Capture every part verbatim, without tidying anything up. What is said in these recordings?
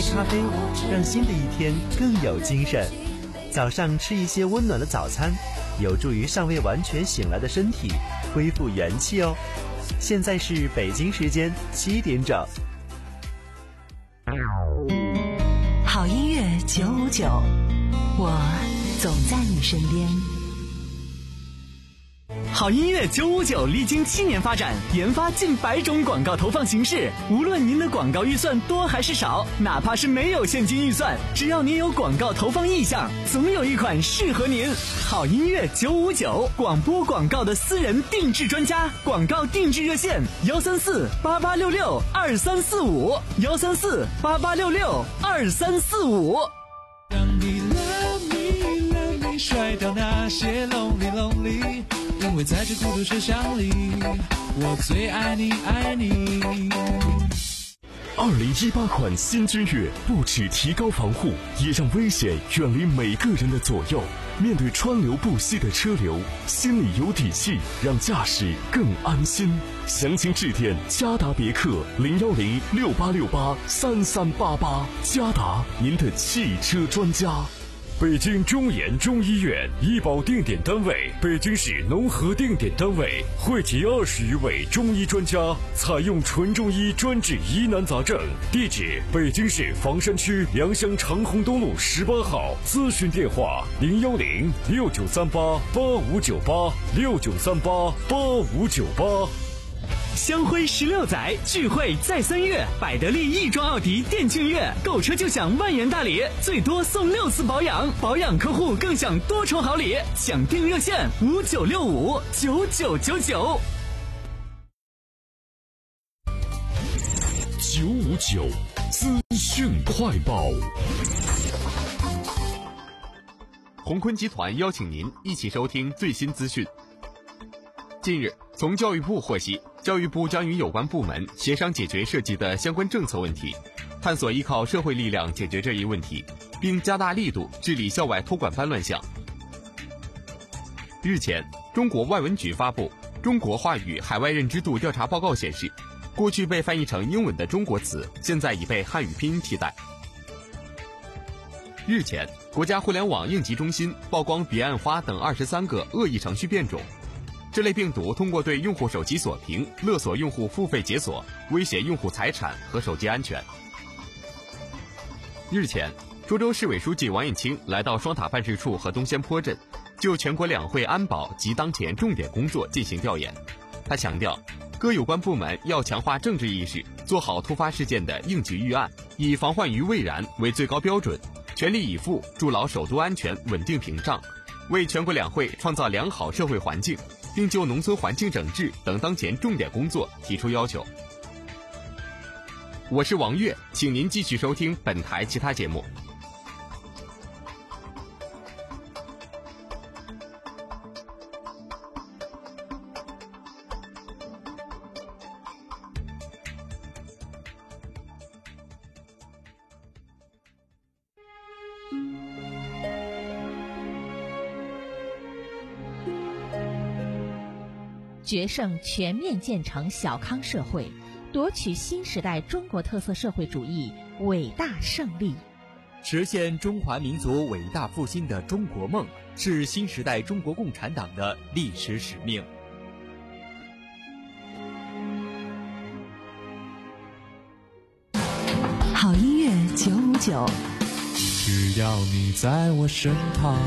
咖啡，让新的一天更有精神。早上吃一些温暖的早餐，有助于尚未完全醒来的身体恢复元气哦。现在是北京时间七点整。 好音乐九五九，我总在你身边。 好音乐九五九历经七年发展，研发近百种广告投放形式。无论您的广告预算多还是少，哪怕是没有现金预算，只要您有广告投放意向，总有一款适合您。好音乐九五九，广播广告的私人定制专家，广告定制热线幺三四八八六六二三四五幺三四八八六六二三四五。 让你 love me love me 甩掉那些 lonely lonely，因为在这孤独车厢里，我最爱你爱你。 二零一八款新君越不只提高防护，也让危险远离每个人的左右。面对川流不息的车流，心里有底气，让驾驶更安心。详情致电嘉达别克零幺零六八六八三三八八，嘉达您的汽车专家。 北京中研中医院医保定点单位，北京市农合定点单位，汇集二十余位中医专家，采用纯中医专治疑难杂症。地址：北京市房山区良乡长虹东路十八号。咨询电话：零幺零六九三八八五九八六九三八八五九八。 香辉十六载，聚会在三月，百得利亦庄奥迪店庆月，购车就享万元大礼，最多送六次保养，保养客户更享多重好礼。抢订热线五九六五九九九九。 九五九资讯快报。 鸿坤集团邀请您一起收听最新资讯。近日，从教育部获悉，教育部将与有关部门协商解决涉及的相关政策问题，探索依靠社会力量解决这一问题，并加大力度治理校外托管班乱象。日前，中国外文局发布《中国话语海外认知度调查报告》显示，过去被翻译成英文的中国词，现在已被汉语拼音替代。日前，国家互联网应急中心曝光彼岸花等二十三个恶意程序变种。这类病毒通过对用户手机锁屏，勒索用户付费解锁，威胁用户财产和手机安全。日前，涿州市委书记王燕青来到双塔办事处和东仙坡镇，就全国两会安保及当前重点工作进行调研。他强调，各有关部门要强化政治意识，做好突发事件的应急预案，以防患于未然为最高标准，全力以赴筑牢首都安全稳定屏障，为全国两会创造良好社会环境，并就农村环境整治等当前重点工作提出要求。我是王悦，请您继续收听本台其他节目。 决胜全面建成小康社会，夺取新时代中国特色社会主义伟大胜利。 实现中华民族伟大复兴的中国梦，是新时代中国共产党的历史使命。 好音乐九五九， 只要你在我身旁。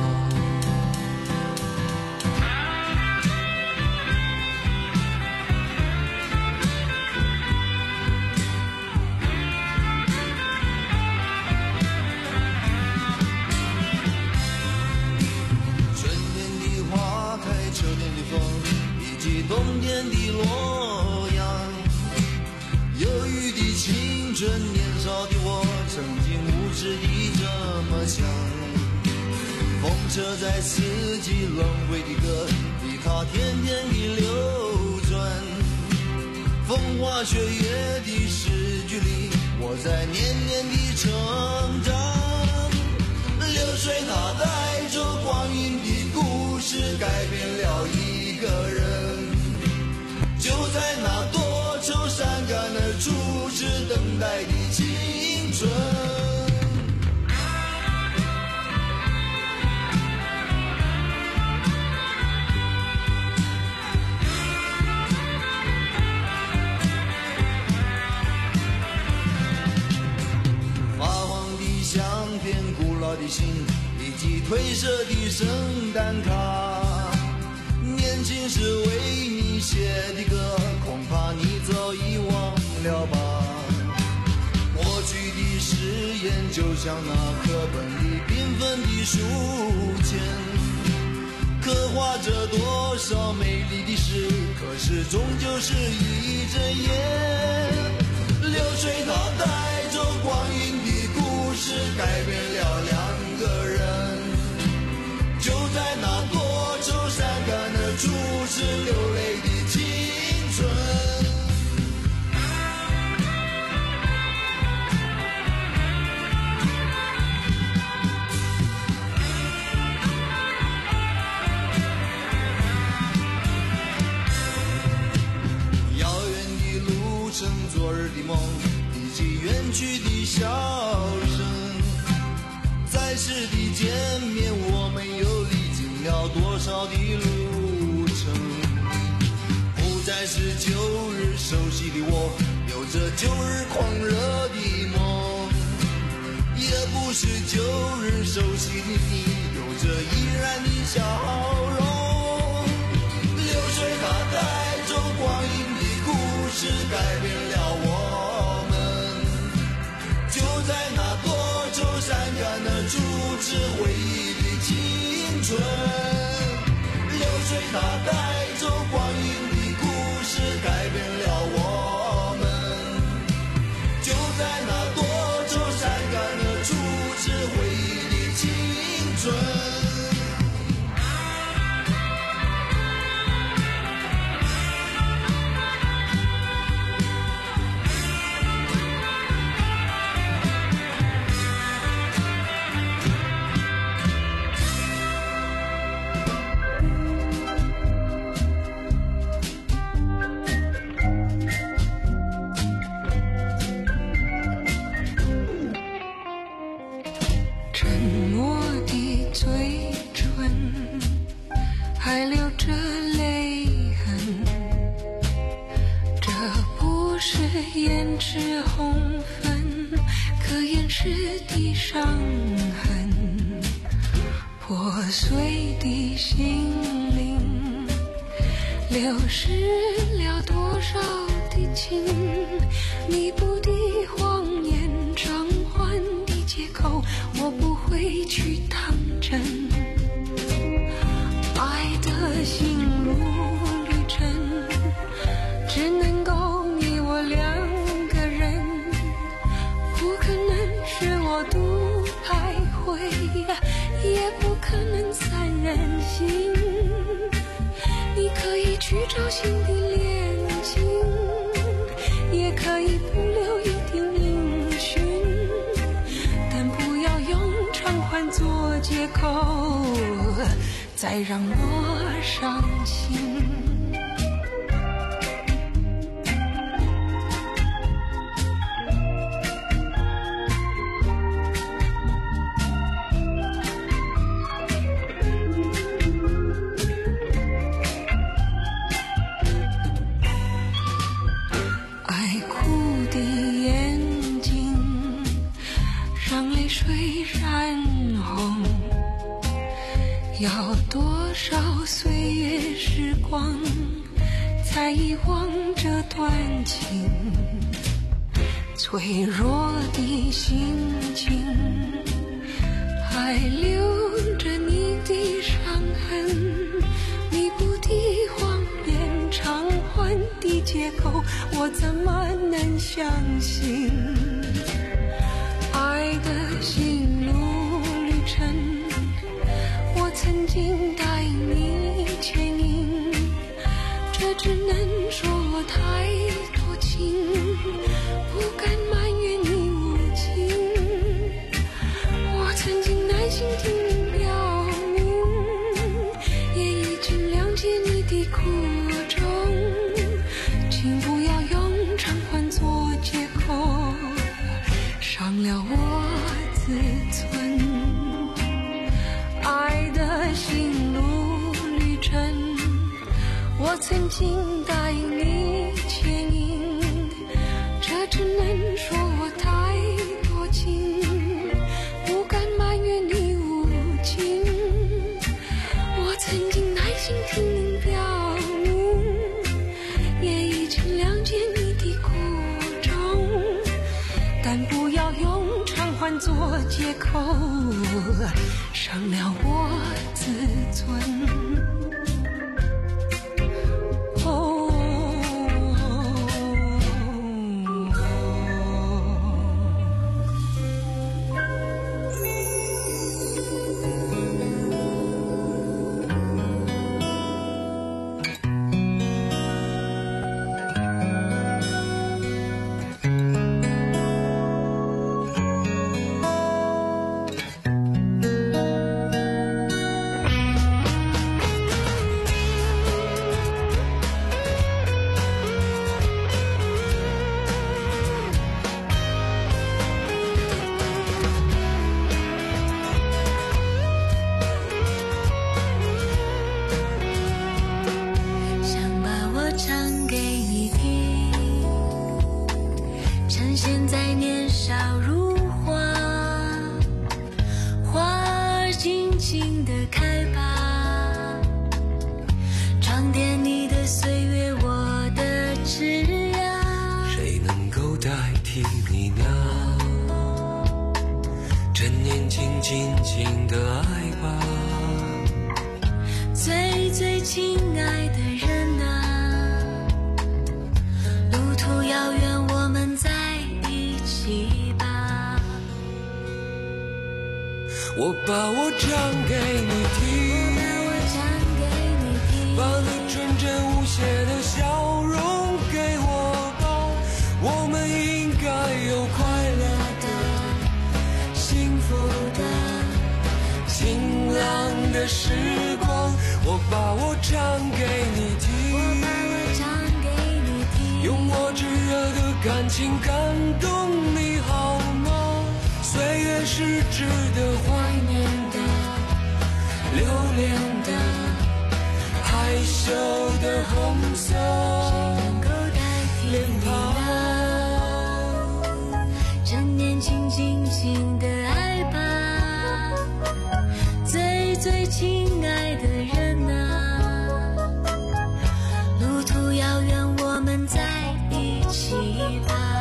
冬天的洛阳，忧郁的青春，年少的我，曾经无知的这么想。风车在四季轮回的歌里，它天天的流转。风花雪月的诗句里，我在年年的成长。流水它带着光阴的故事，改变了一个人。就在那多愁善感而初次等待的青春。 信以及褪色的圣诞卡。年轻时为你写的歌，恐怕你早已忘了吧。过去的誓言就像那课本里缤纷的书签，刻画着多少美丽的事，可是终究是一阵烟。流水它带走光阴的故事，改变了两个人。就在那多愁善感的初次流泪的青春。昨日的梦，以及远去的笑声，在世的见面，我们又历经了多少的路程？不再是旧日熟悉的我，有着旧日狂热的梦，也不是旧日熟悉的你，有着依然的笑容。流水它带走光阴的故事，改变了我们。就在那多愁善感的初次回忆的青春。流水它带走光阴的故事，改变了我们。就在那多愁善感的初次回忆的青春。 还留着泪痕，这不是胭脂红粉可掩饰的伤痕。破碎的心灵，流失了多少的情，弥补的谎言，偿还的借口，我不会去当真。爱的心路旅程，只能够你我两个人，不可能是我独徘徊，也不可能三人行。你可以去找新的恋情，也可以不留一点音讯，但不要用偿还做借口，再让我伤心。爱哭的眼睛，让泪水染红，要多少岁月时光才遗忘这段情？脆弱的心情还留着你的伤痕，弥补的谎言，偿还的借口，我怎么能相信？爱的心路旅程，我曾经带你牵引，这只能说我太多情，不敢埋怨你无情。我曾经耐心听你表明，也已经谅解你的苦衷，请不要用偿还做借口，伤了我自尊。爱的心路旅程，我曾经带你牵引，这只能说我太多情，不敢埋怨你作借口，伤了我自尊。 静静的爱吧， 最最亲爱的人啊，路途遥远，我们在一起吧。 我把我唱给你听，把你纯真无邪的笑容给我吧，我们应该有快乐的幸福的晴朗的时光，我把我唱给你听，用我炙热的感情感动你好吗？岁月是值得怀念的，留恋的，害羞的红色脸庞， 趁年轻尽情的爱吧，最最亲爱的人啊，路途遥远，我们在一起吧。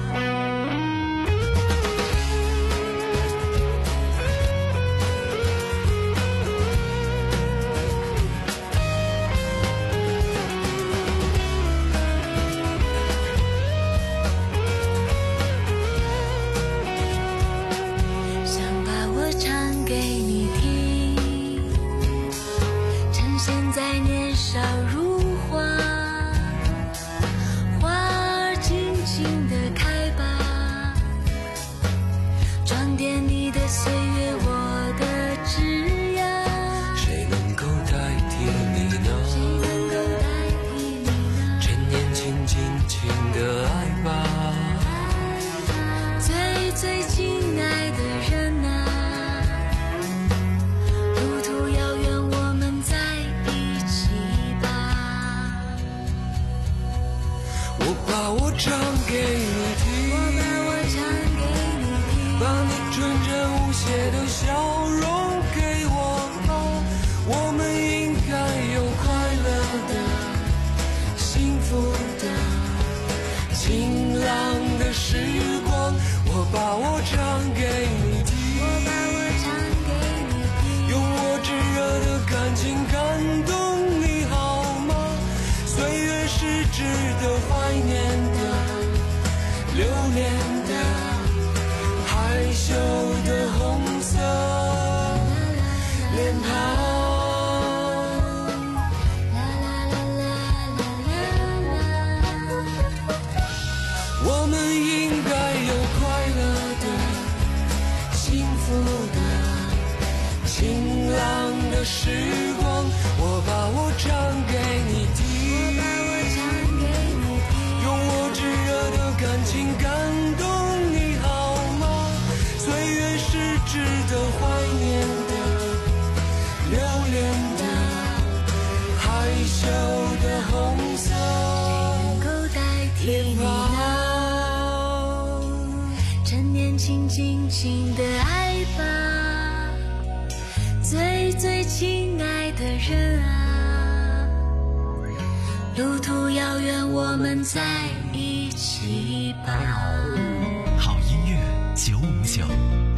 尽情的爱吧，最最亲爱的人啊，路途遥远，我们在一起吧。 好音乐九五九。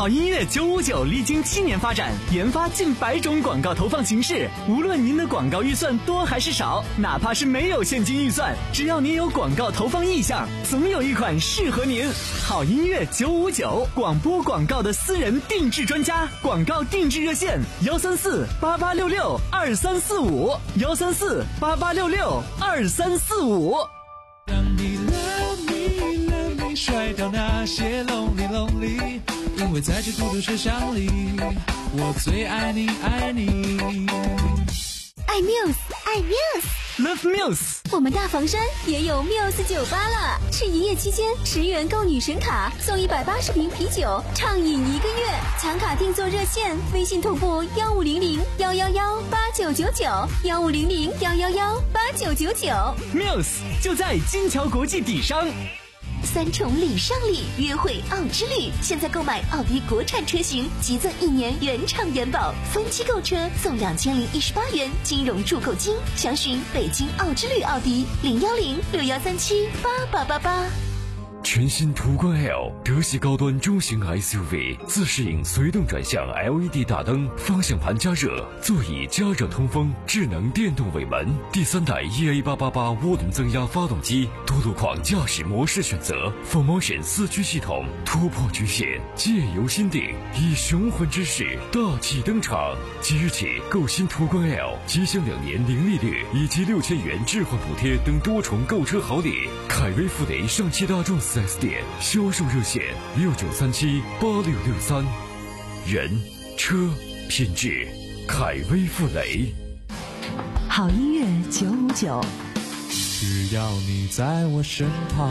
好音乐九五九历经七年发展，研发近百种广告投放形式。无论您的广告预算多还是少，哪怕是没有现金预算，只要您有广告投放意向，总有一款适合您。好音乐九五九，广播广告的私人定制专家，广告定制热线：幺三四八八六六二三四五，幺三四八八六六二三四五。 让你 love me love me 甩掉那些 lonely lonely， 因为在这孤独车厢里，我最爱你爱你。 爱 Muse 爱 Muse，Love Muse。 我们大房山也有 Muse 酒吧了，是营业期间十元购女神卡送一百八十瓶啤酒，畅饮一个月。抢卡订座热线：微信同步幺五零零幺幺幺八九九九，幺五零零幺幺幺八九九九。 Muse 就在金桥国际底商。 三重礼尚礼，约会奥之旅，现在购买奥迪国产车型，即赠一年原厂原保，分期购车送两千零一十八元金融住购金。详询北京奥之旅奥迪零幺零六幺三七八八八八。 全新途观 L 德系高端中型 S U V， 自适应随动转向 L E D 大灯，方向盘加热，座椅加热通风，智能电动尾门，第三代 E A 八八八涡轮增压发动机，多路况驾驶模式选择 ，Full Motion 四驱系统，突破局限，借由心定，以雄浑之势大气登场。即日起购新途观 L， 即享两年零利率以及六千元置换补贴等多重购车好礼。凯威富雷上汽大众四 S 店销售热线：六九三七八六六三。人车品质，凯威富雷。 好音乐九五九， 只要你在我身旁。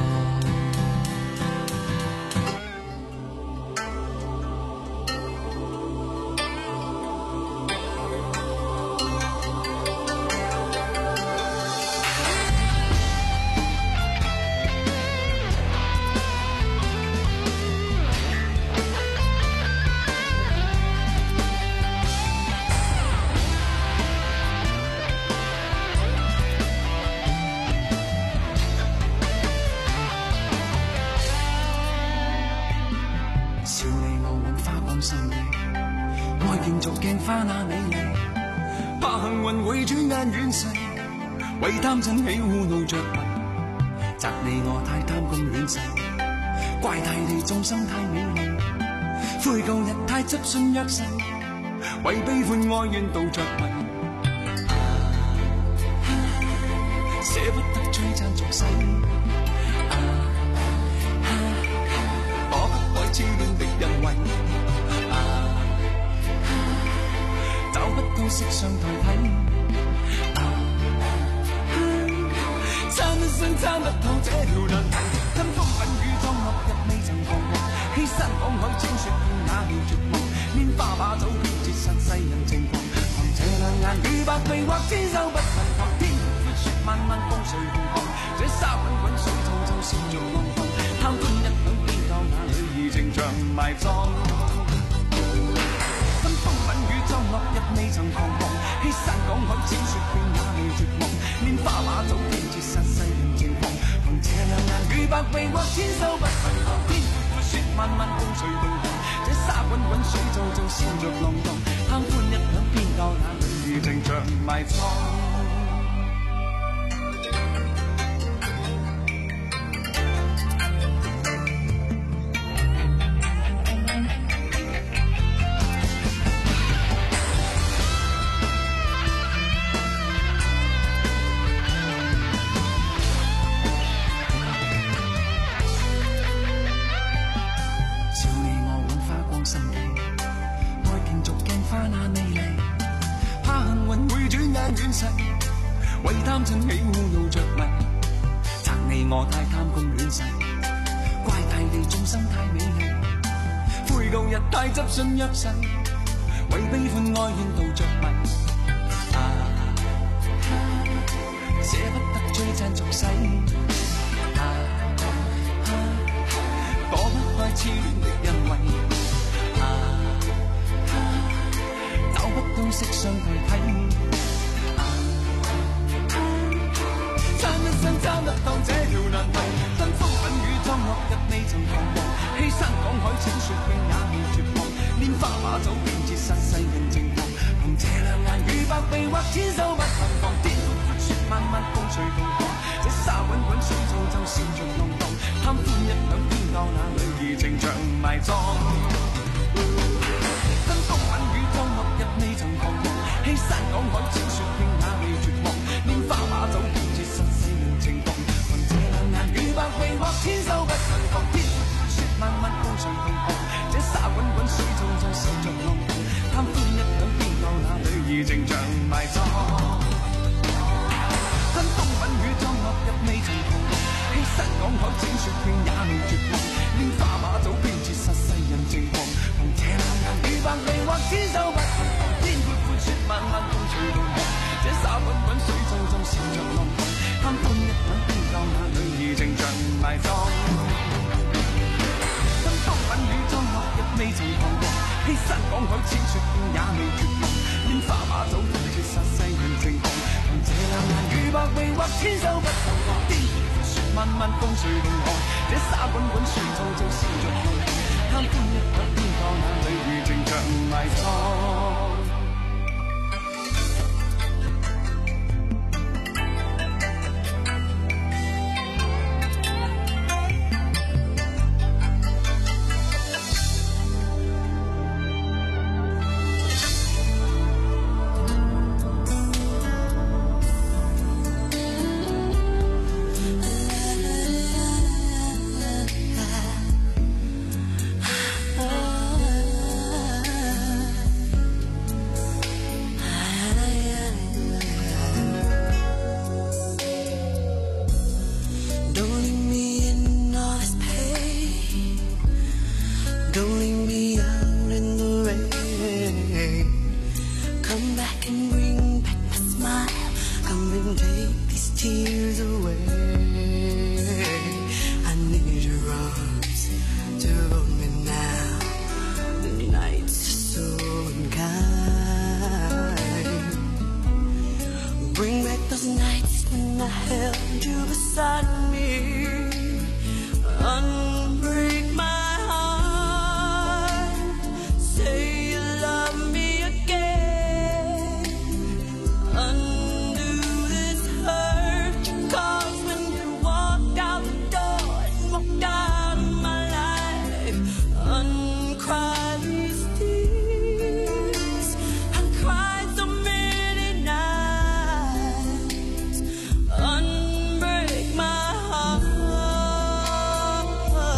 為貪嗔喜惡怒着迷，責你我太貪功戀勢，怪大地眾生太美麗，悔舊日太執信約誓，為悲歡哀怨妒着迷，捨不得璀璨俗世，躲不開痴戀的人為，找不到色相代替。參一生參不透這條難題，跟風品與裝落日未曾彷徨，欺山趕海淺雪片也未絕望，拈花把酒偏折殺世人情狂，憑這兩眼與百臂或千手不能防，天闊雪漫漫風隨浪蕩，這沙滾滾水皺皺笑着浪蕩，貪歡一晌偏到那裏而情長埋葬。跟風品與裝落日未曾彷徨，欺山趕海淺雪片也未絕望，拈花把酒偏折殺世人情狂，憑這兩眼與百臂或千手不能防，天闊雪漫漫風隨浪蕩，這沙滾滾水皺皺笑着浪蕩，貪歡一晌偏到那裏而情長埋葬。為貪嗔喜惡怒着迷，責你我太貪功戀勢，怪大地眾生太美麗，悔舊日太執信約誓，為悲歡哀怨妒着迷，啊，捨不得璀璨俗世，啊，躲不開痴戀的人為，啊，找不到色相代替。參參得到這條難題，跟風品與裝落日未曾彷徨，欺山趕海淺雪片也未絕望， 花馬早變節殺世人情狂，憑這兩眼與百臂或千手不能防，天闊闊雪漫漫風隨同狂，這沙滾滾水皺皺笑着浪蕩，貪歡一晌邊教那女兒情長埋葬。跟風吻雨裝落日未曾彷徨，欺山趕海淺雪拼也未絕望，拈花馬早變節殺世人情狂，憑這兩眼與百臂或千手不能防，天闊闊雪漫漫風隨同狂，這沙滾滾水皺皺笑着浪蕩，貪歡一晌邊教那女兒情長埋葬。跟風吻雨裝落日未曾彷徨，欺山趕海淺雪拼也未絕望，拈花馬早變節殺世人情狂，憑這兩眼與百臂或千手不能防，天闊闊雪漫漫風隨同狂，這沙滾滾水皺皺笑着浪蕩，貪歡一晌邊教那女兒情長埋葬。跟風吻雨裝落日未曾彷徨，欺山趕海淺雪拼也未絕望，拈花馬早變節殺世人情狂，憑這兩眼與百臂或千手不能防，天闊闊雪漫漫風隨同狂，這沙滾滾水皺皺笑着浪蕩，貪歡一晌邊教那女兒情長埋葬。 Unbreak my heart.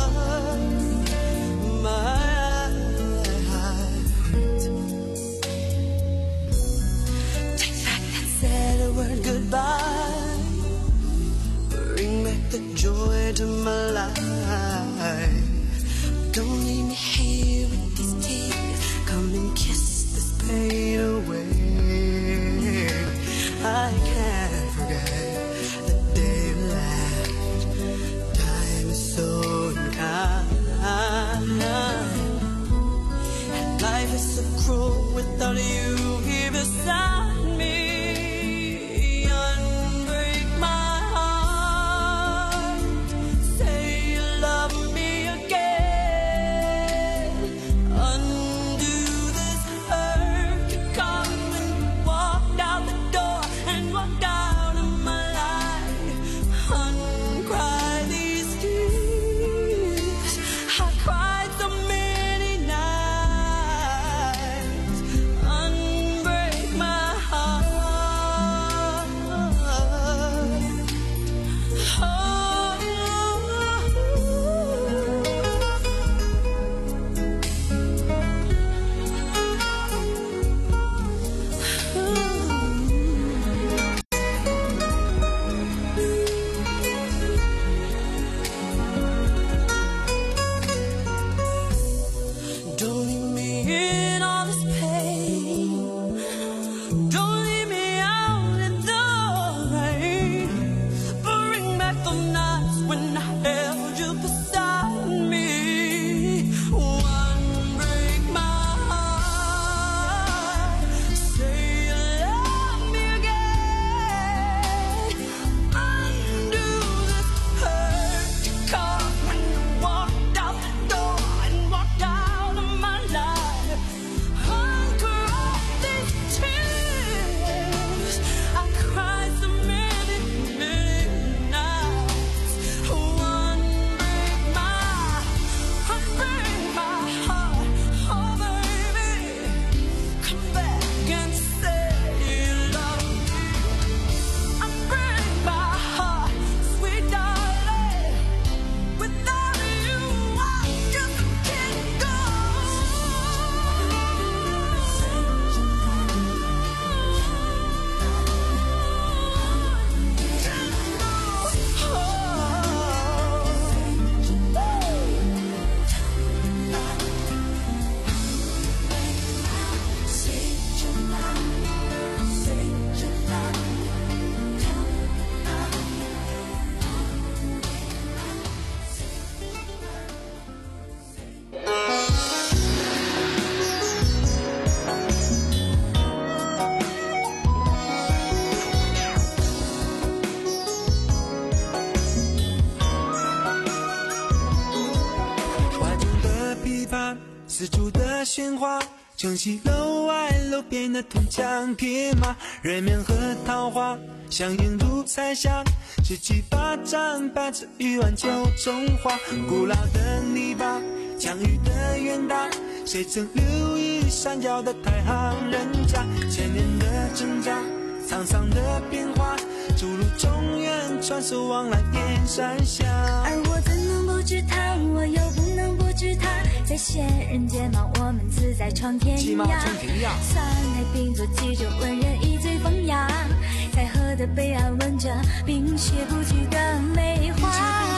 四处的喧哗，城西楼外楼边的铜墙铁马，人面和桃花相映入彩霞，十七八盏百子鱼丸九中华，古老的泥巴，疆域的远大，谁曾留意山脚的太行人家，千年的挣扎，沧桑的变化，逐鹿中原，传说往来燕山下。 而我怎能不知他，我又不能不知他，在闲人间嘛，我们自在闯天涯。三台并座，记着文人一嘴风雅，在河的北岸闻着冰雪不惧的梅花。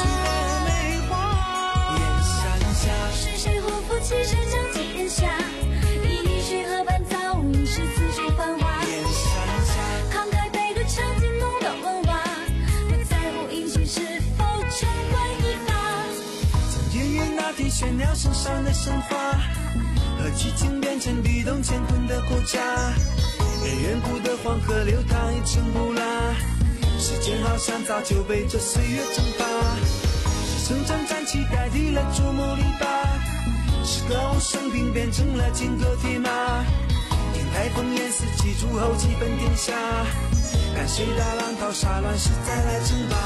燕山下， 是谁护肤其实将几人下？一水河畔早已是四处繁华。 燕山下， 慷慨悲歌唱尽浓的文化，不在乎英雄是否成官一发。 从远远那天玄鸟身上的神话，何其经变成地动乾坤的国家，连远古的黄河流淌一尘不拉，时间好像早就被这岁月蒸发，是城镇战旗代替了珠穆里巴，是歌舞升平变成了金戈铁马，听台风烟四季诸侯气奔天下，看谁大浪淘沙乱世再来称霸。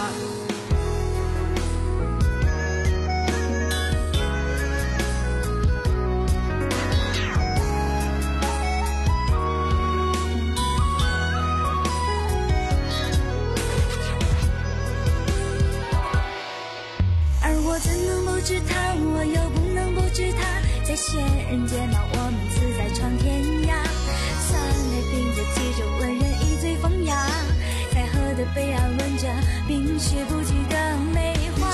闲人间嘛，我们自在闯天涯。三台并座，记着文人一嘴风雅，在河的北岸闻着冰雪不惧的梅花。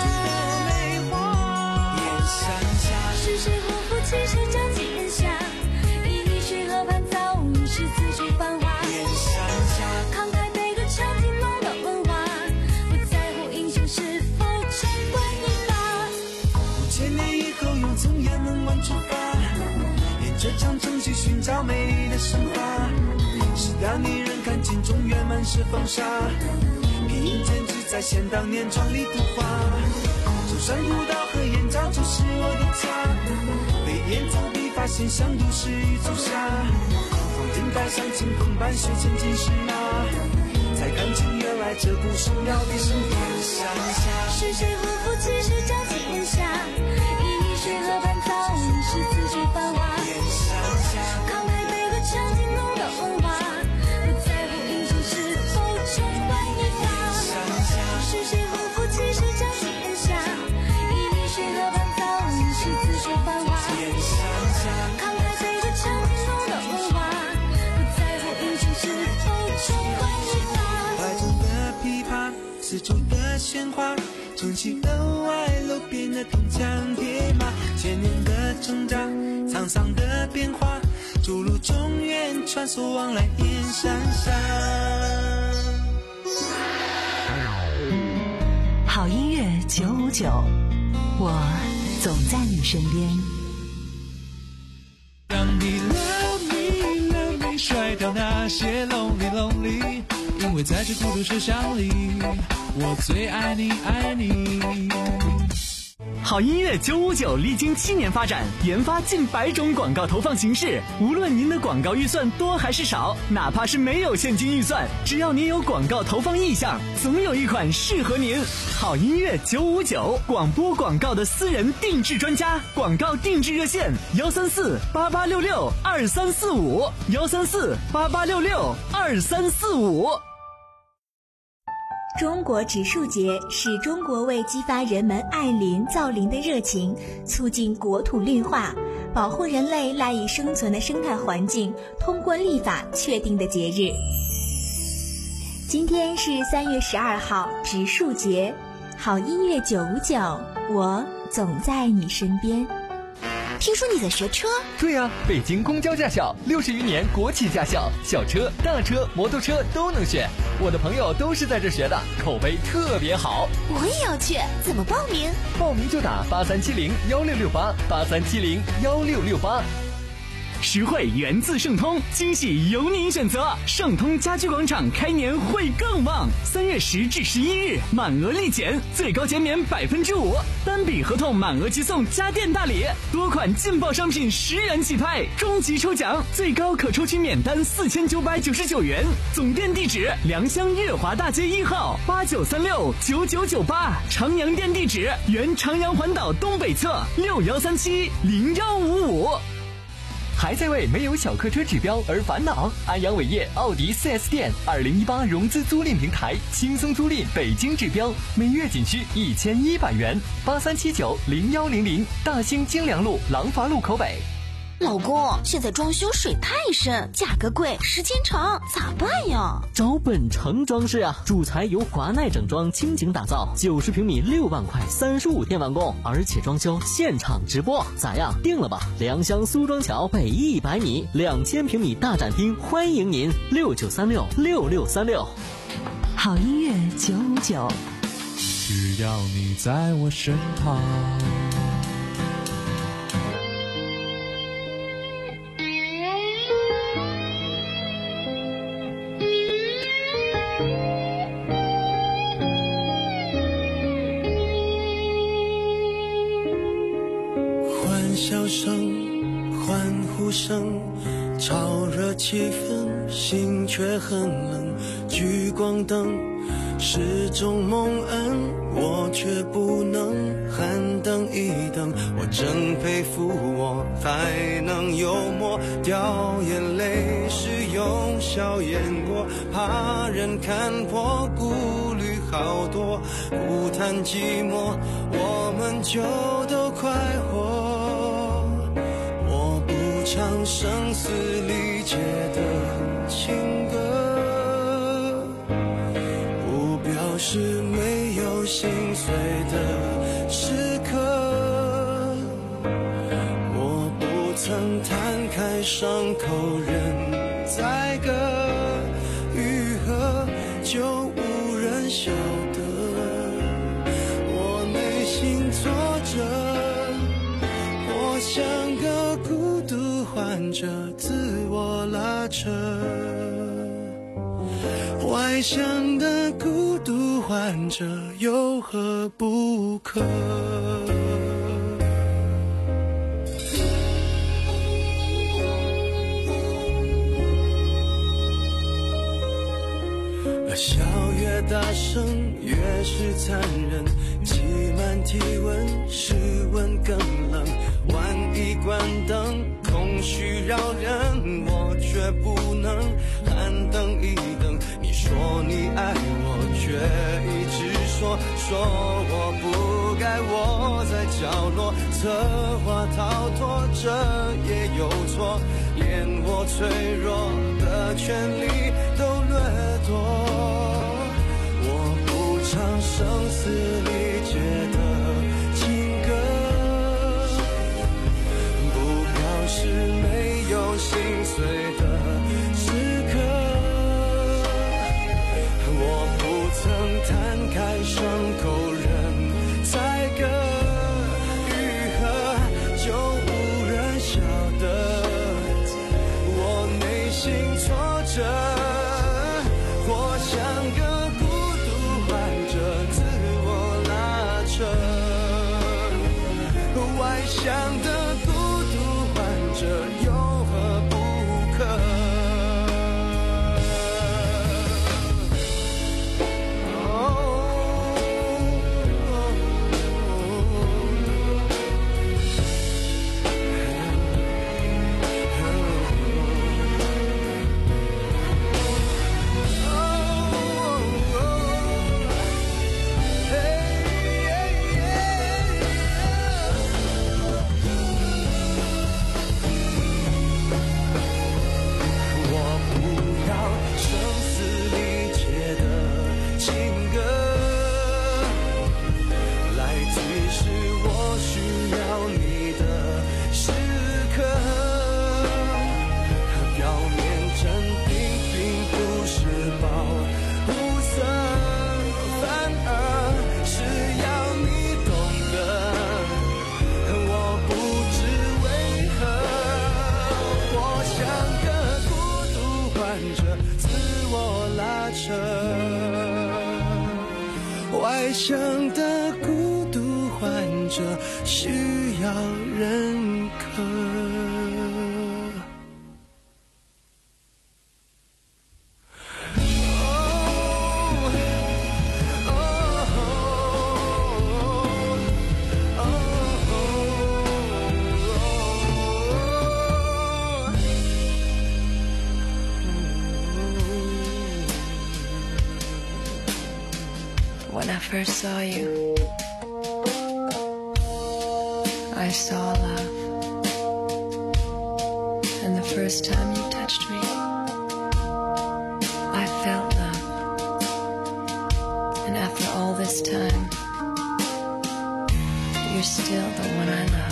燕山下， 是谁护肤其实将几人下？一水河畔早已是四处繁华。 燕山下， 慷慨悲歌唱尽浓的文化，不在乎英雄是否成官一发。 五千年以后用从雁门湾出发，沿着长城去寻找美丽的神话，是当年人看见中原满是风沙，披荆斩棘再现当年壮丽图画，舟山古道和燕赵就是我的家，飞檐走壁发现乡土是一座沙，黄金带上清风伴雪前进是马，才看清原来这故事要比神话。山下是谁护肤其实将几人下？一水河畔早已是四处繁华。 燕山下， 慷慨悲歌唱尽浓的文化，不在乎英雄是否成官一发。是谁护肤其实将几人下？一水河畔早已是四处繁华。 燕山下， 慷慨悲歌唱尽浓的文化，不在乎英雄是否成官一发。 怀中的琵琶，四处的喧哗，城西楼外楼边的铜墙铁马，千年的挣扎，沧桑的变化，逐鹿中原，传说往来燕山下。 好音乐九五九，我总在你身边。 让你 love me love me， 甩掉那些 lonely lonely， 因为在这孤独世上里，我最爱你爱你。 好音乐九五九历经七年发展，研发近百种广告投放形式。无论您的广告预算多还是少，哪怕是没有现金预算，只要您有广告投放意向，总有一款适合您。好音乐九五九，广播广告的私人定制专家，广告定制热线：幺三四八八六六二三四五，幺三四八八六六二三四五。 中国植树节是中国为激发人们爱林造林的热情，促进国土绿化，保护人类赖以生存的生态环境，通过立法确定的节日。今天是三月十二号，植树节。好音乐九五九，我总在你身边。 听说你在学车？ 对呀、啊，北京公交驾校六十余年国企驾校，小车、大车、摩托车都能选。我的朋友都是在这学的，口碑特别好。 我也要去，怎么报名？ 报名就打八三七零幺六六八，八三七零幺六六八。 实惠源自盛通，惊喜由您选择。盛通家居广场开年会更旺，三月十至十一日满额立减，最高减免百分之五，单笔合同满额即送家电大礼，多款劲爆商品十元起拍，终极抽奖最高可抽取免单四千九百九十九元。总店地址：良乡悦华大街一号八九三六九九九八，长阳店地址：原长阳环岛东北侧六幺三七零幺五五。 还在为没有小客车指标而烦恼？安阳伟业奥迪 四 S 店二零一八融资租赁平台，轻松租赁北京指标，每月仅需一千一百元。八三七九零幺零零，大兴京良路廊坊路口北。 老公，现在装修水太深，价格贵，时间长，咋办呀？ 找本城装饰啊，主材由华奈整装倾情打造，九十平米六万块，三十五天完工，而且装修现场直播，咋样？定了吧？良乡苏庄桥北一百米，两千平米大展厅，欢迎您，六九三六六六三六。 好音乐九五九， 只要你在我身旁。 笑声，欢呼声，炒热气氛，心却很冷。聚光灯是种蒙恩，我却不能喊等一等。我真佩服我还能幽默，掉眼泪是用笑掩过，怕人看破，顾虑好多，不谈寂寞，我们就都快活。唱声嘶力竭的情歌，不表示没有心碎的时刻。我不曾摊开伤口任宰割，愈合就无人晓得。我内心挫折，我像个孤独患者，自我拉扯，外向的孤独患者有何不可？笑越大声越是残忍，挤满体温，室温更冷。万一关灯，空虚扰人，我却不能喊等一等。你说你爱我，却一直说说我不该窝在角落，策划逃脱，这也有错，连我脆弱的权利都掠夺。我不唱声嘶力竭的情歌，不表示没有心碎的时刻。我不曾摊开伤口任宰割，愈合就无人晓得。我内心挫折，我像个孤独患者，自我拉扯，外向的孤独患者有何不可？ 哀伤的孤独患者需要认可。 When I first saw you, I saw love. And the first time you touched me, I felt love. And after all this time, you're still the one I love.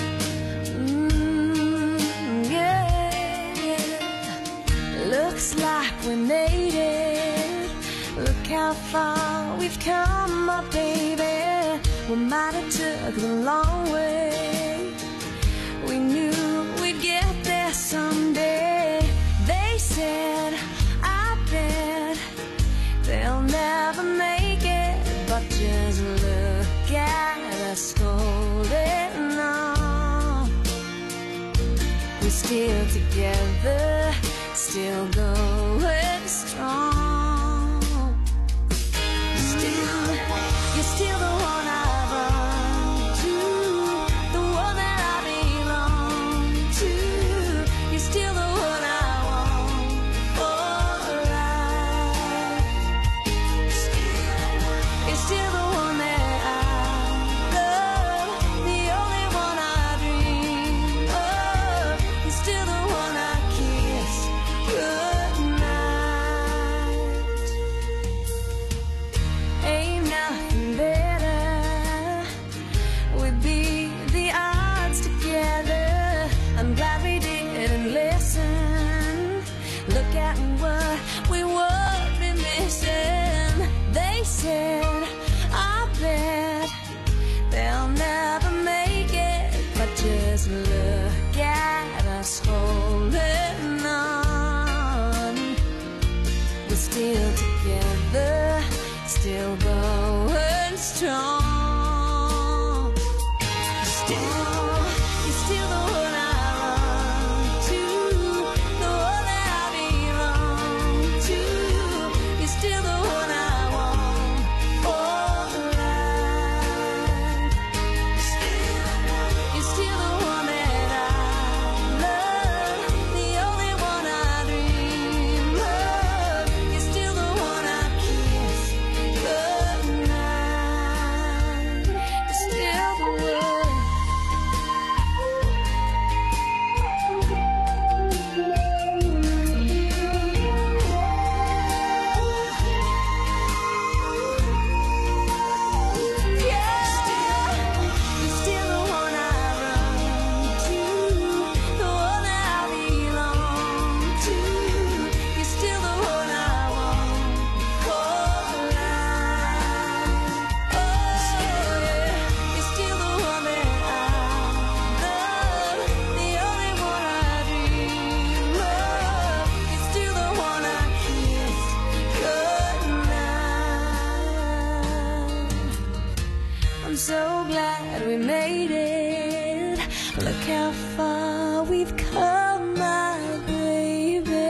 Mm, yeah, yeah. Looks like we made it. Look how far we've come, my baby. We might have took the long way. We knew we'd get there someday. They said, I bet they'll never make it. But just look at us holding on. We're still together, still going strong. You're still the one I run to, the one that I belong to. You're still the one I want for life. You're still the one that I love, the only one I dream of. You're still the one I kiss goodnight. Ain't nothing better. We'd be the odds together. I'm glad we didn't listen. Look at what we would be missing. They said, I bet they'll never make it. But just look at us holding on. We're still together, still going strong. Still, you're still the one I run to, the one that I belong to. You're still the one I want for life. You're still the one that I love, the only one I dream of. You're still the one I kiss goodnight. You're still the one. You're still the one I run to, the one that I belong to. You're still the one I want for life. Oh yeah, you're still the one that I love, the only one I dream of. You're still the one I kiss goodnight. I'm so glad we made it. Look how far we've come, my baby.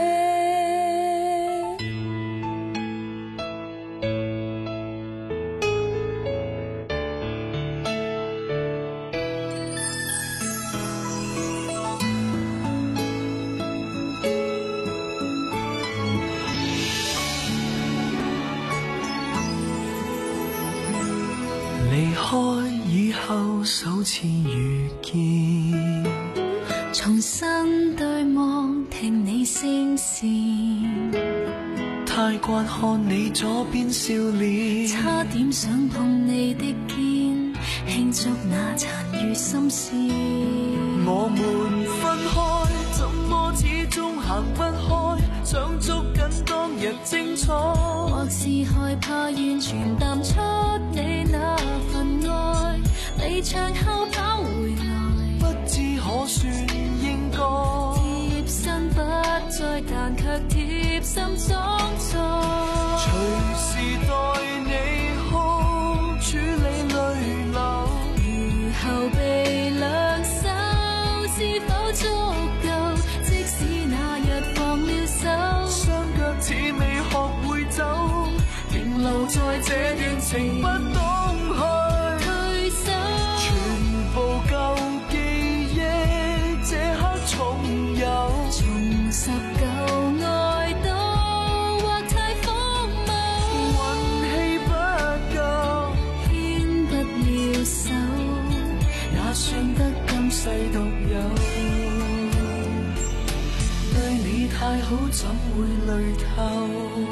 離開以後首次遇見， 重新對望，聽你聲線， 太慣看你左邊笑臉， 差點想碰你的肩，慶祝那殘餘心事。 我們分開，怎麼始終行不開？想捉緊當日精彩， 或是害怕完全淡出你那份愛，離場後跑回來， 不知可算應該貼身不再，但卻貼心裝載， 隨時待你好。 在這段情不懂去退守，全部舊記憶這刻重遊， 重拾舊愛都或太荒謬， 運氣不夠牽不了手， 也算得今世獨有，對你太好怎會累透？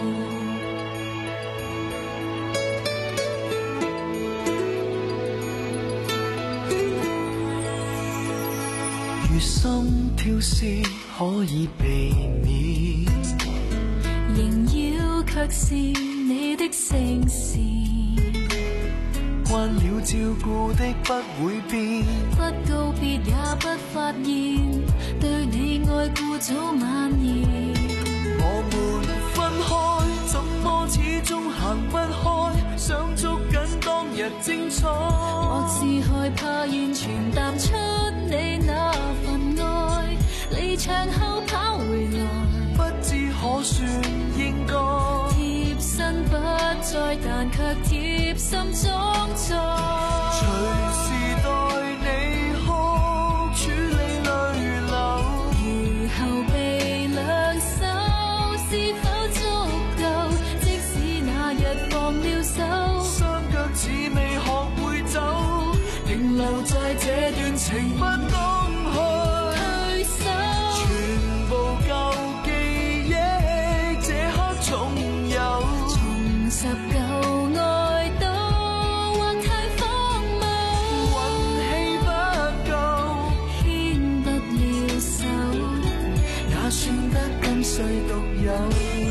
心跳是可以避免， 仍要卻是你的聲線， 慣了照顧的不會變， 不告別也不發現，對你愛故早蔓延。 我們分開，怎麼始終行不開，想捉緊當日精彩， 或是害怕完全淡出你那份愛，離場後跑回來， 不知可算應該貼身不再，但卻貼心中在， 隨時待你哭，處理淚流， 如後被兩手是否足夠？即使那日放了手， 雙腳似未學會走，停留在這段情不懂去退守， 全部舊記憶這刻重遊， 重拾舊愛都或太荒謬， 運氣不夠牽不了手， 也算得今世獨有，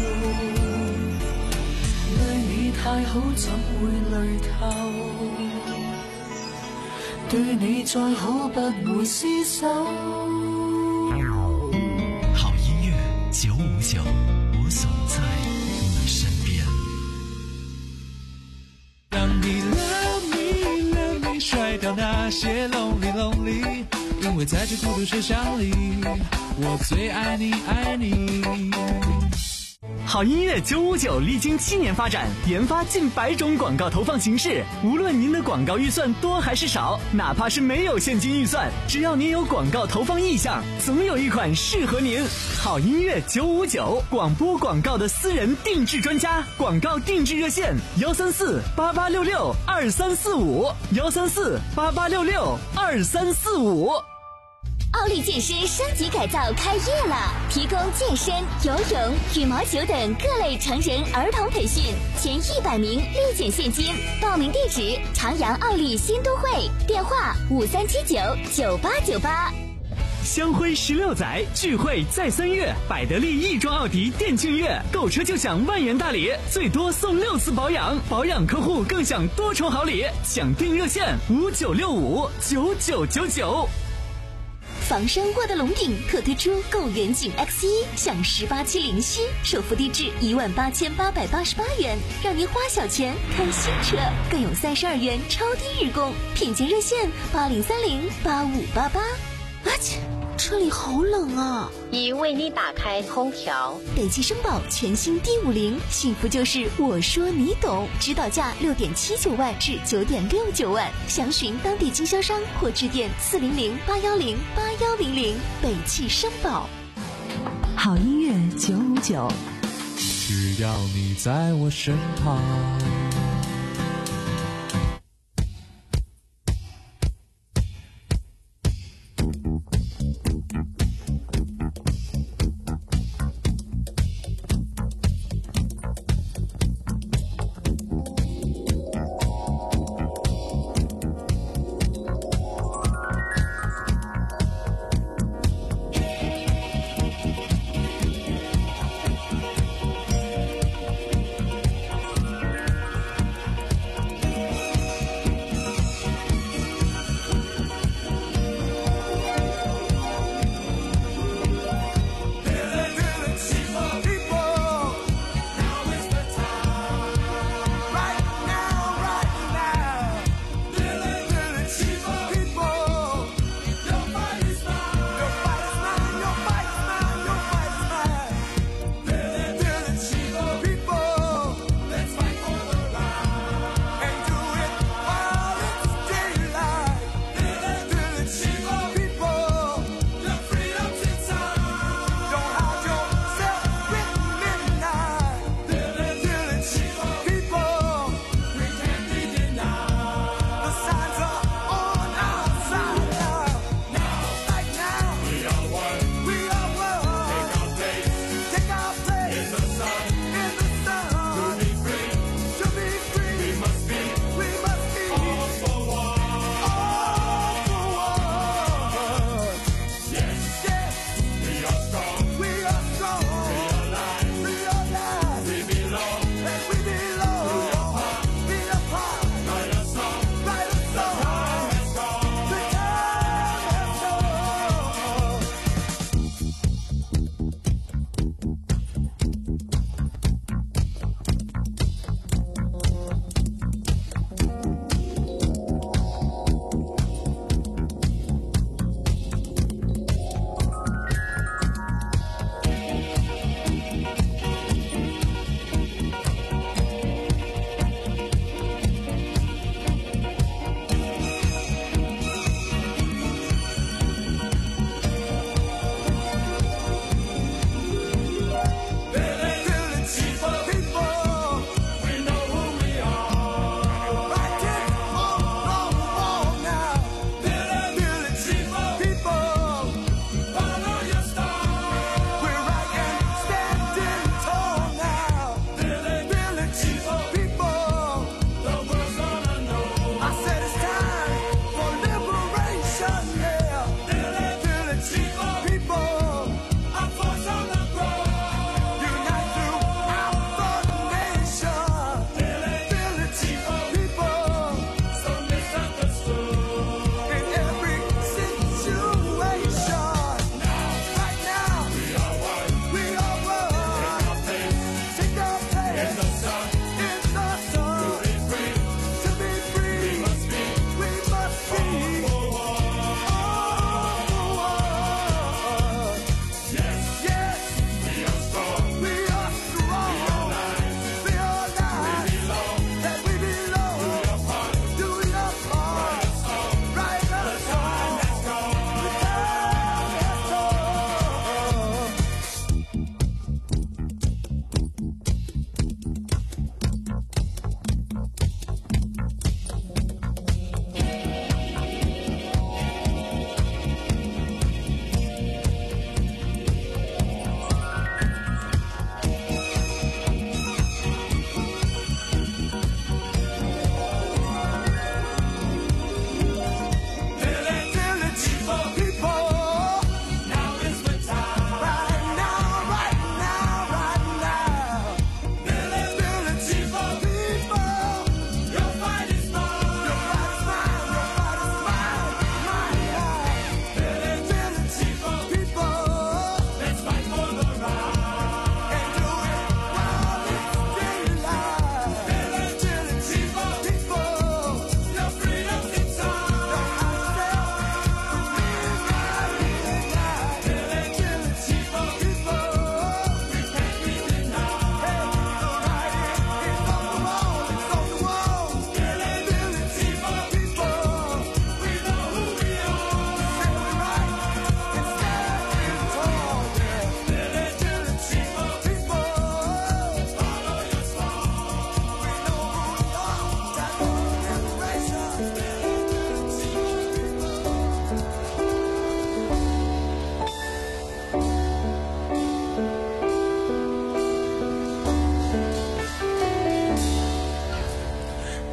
對你太好怎會累透？對你再好不會廝守。 好音乐九五九，我总在你身边。 让你 love me love me 甩掉那些 lonely lonely， 因为在这孤独车厢里，我最爱你爱你。 好音乐九五九历经七年发展，研发近百种广告投放形式。无论您的广告预算多还是少，哪怕是没有现金预算，只要您有广告投放意向，总有一款适合您。好音乐九五九，广播广告的私人定制专家，广告定制热线：幺三四八八六六二三四五，幺三四八八六六二三四五。 奥利健身升级改造开业了，提供健身、游泳、羽毛球等各类成人儿童培训，前一百名立减现金。报名地址：长阳奥利新都会，电话五三七九九八九八。 香辉十六载，聚会在三月，百得利亦庄奥迪店庆月，购车就享万元大礼，最多送六次保养，保养客户更享多重好礼。抢订热线：五九六五九九九九。 防身沃德龙顶特推出购远景 X 一 享十八期零息，首付低至一万八千八百八十八元，让您花小钱开新车，更有三十二元超低日供。品鉴热线八零三零八五八八。啊切，车里好冷啊！ 已为你打开空调。 北汽绅宝全新 D 五零，幸福就是我说你懂，指导价六点七九万至九点六九万，详询当地经销商或致电四零零八幺零八幺零零。北汽绅宝。 好音乐九五九， 只要你在我身旁。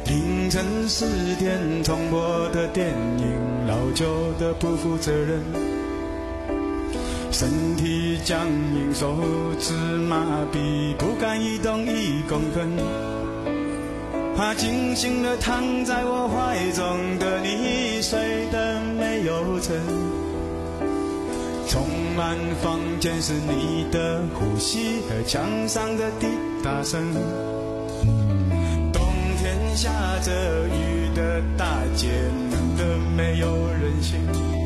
凌晨四点重播的电影，老旧的不负责任，身体僵硬，手指麻痹，不敢移动一公分，怕惊醒了躺在我怀中的你，睡得没有沉。充满房间是你的呼吸和墙上的滴答声。冬天下着雨的大街，冷得没有人性。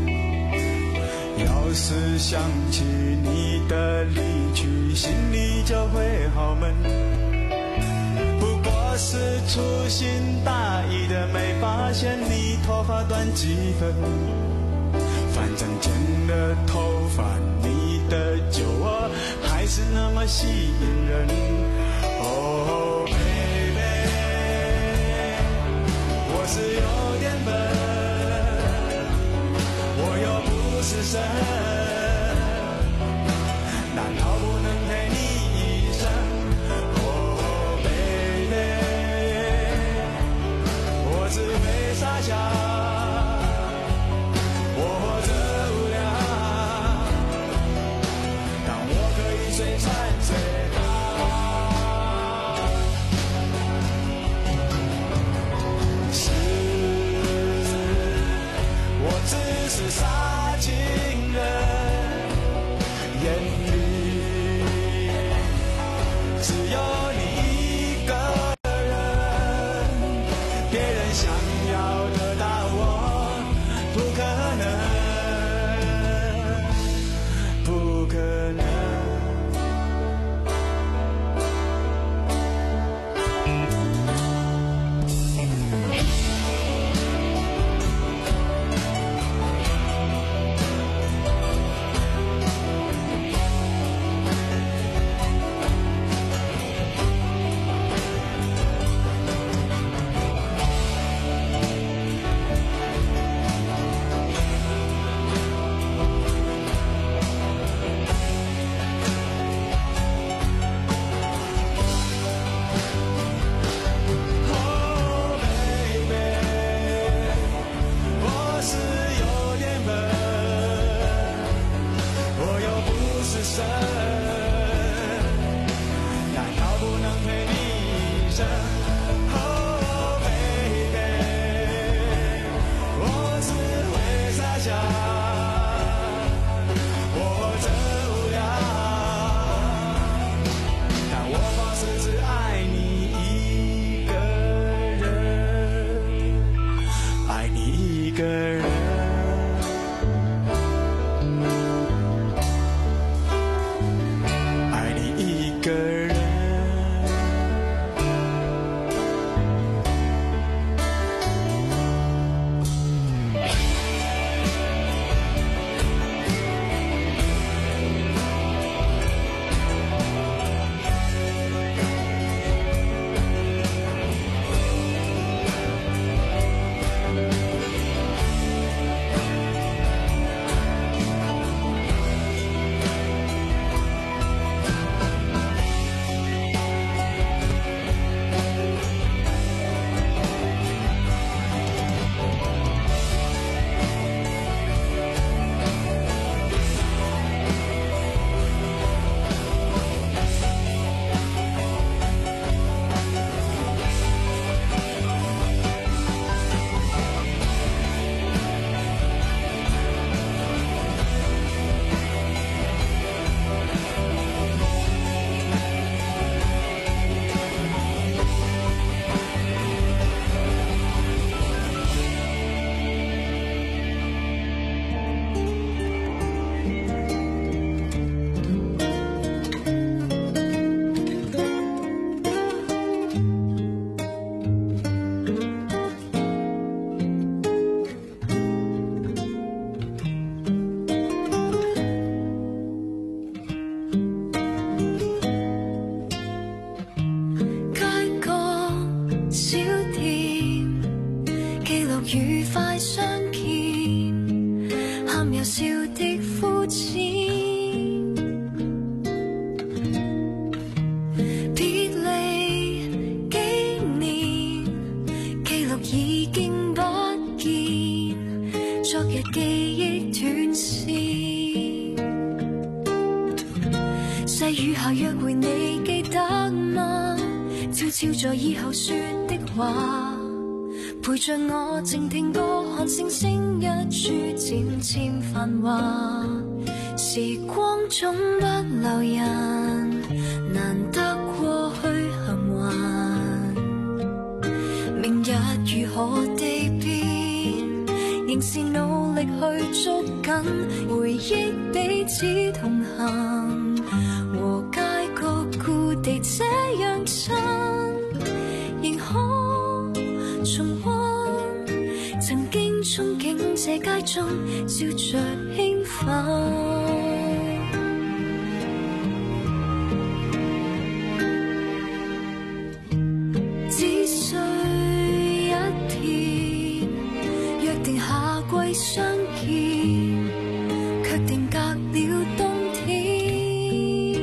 要是想起你的离去，心里就会好闷。不过是粗心大意的没发现你头发短几分，反正剪了头发，你的酒窝还是那么吸引人。哦 baby， 我是有点笨，我又不是神，难道不能陪你一生？哦 baby， 我只会傻笑，我活着无聊，但我可以随传随到。是，我只是傻情人，眼里只有你一个人，别人想要得到我，不可能，不可能。 在以後說的話，陪着我靜聽歌，看星星一處漸漸繁華。時光總不留人，難得過去幸還。明日如何地變，仍是努力去捉緊回憶，彼此同行，和街角故地這樣親，仍可重溫曾經憧憬這街中笑着興奮。只需一天，約定夏季相見，卻定隔了冬天。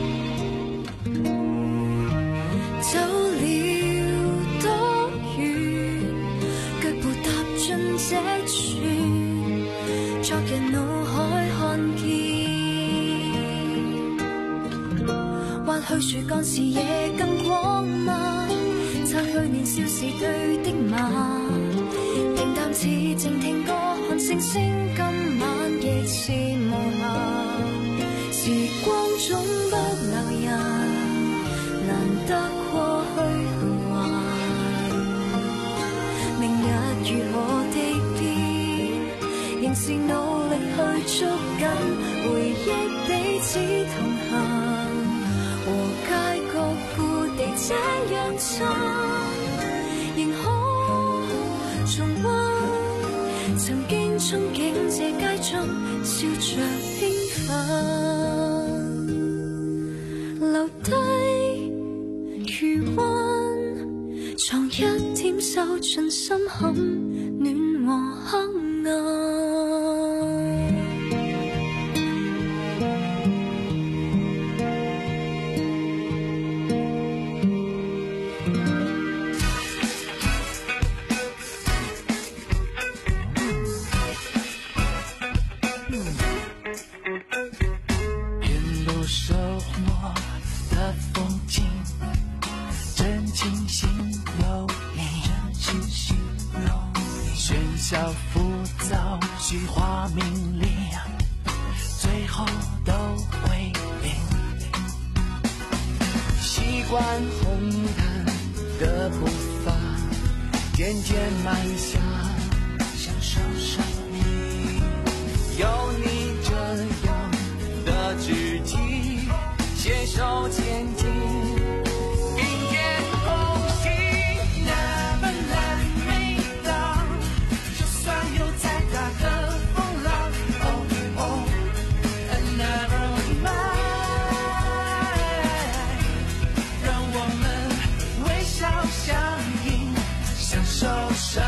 走了多遠，腳步踏進這船，昨日腦海看見。或許樹幹視野更廣嗎？擦去年少時對的罵，平淡似靜聽歌，看星星，今晚亦是無暇。時光總不留人，難得過去幸還。明日如何地變，仍是努力去捉緊回憶，彼此同行，和街角故地這樣親，仍可重溫曾經憧憬這街中笑着興奮，留低餘溫，藏一點收進心坎，暖和黑暗。 句话命令，最后都会变。习惯红毯的步伐，渐渐慢下，享受生命。有你这样的知己，携手前进。受伤。